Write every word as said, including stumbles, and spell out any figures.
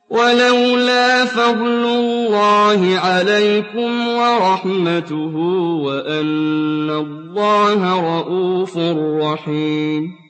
وَلَوْلَا فَضْلُ اللَّهِ عَلَيْكُمْ وَرَحْمَتُهُ وَأَنَّ اللَّهَ رَءُوفٌ رَّحِيمٌ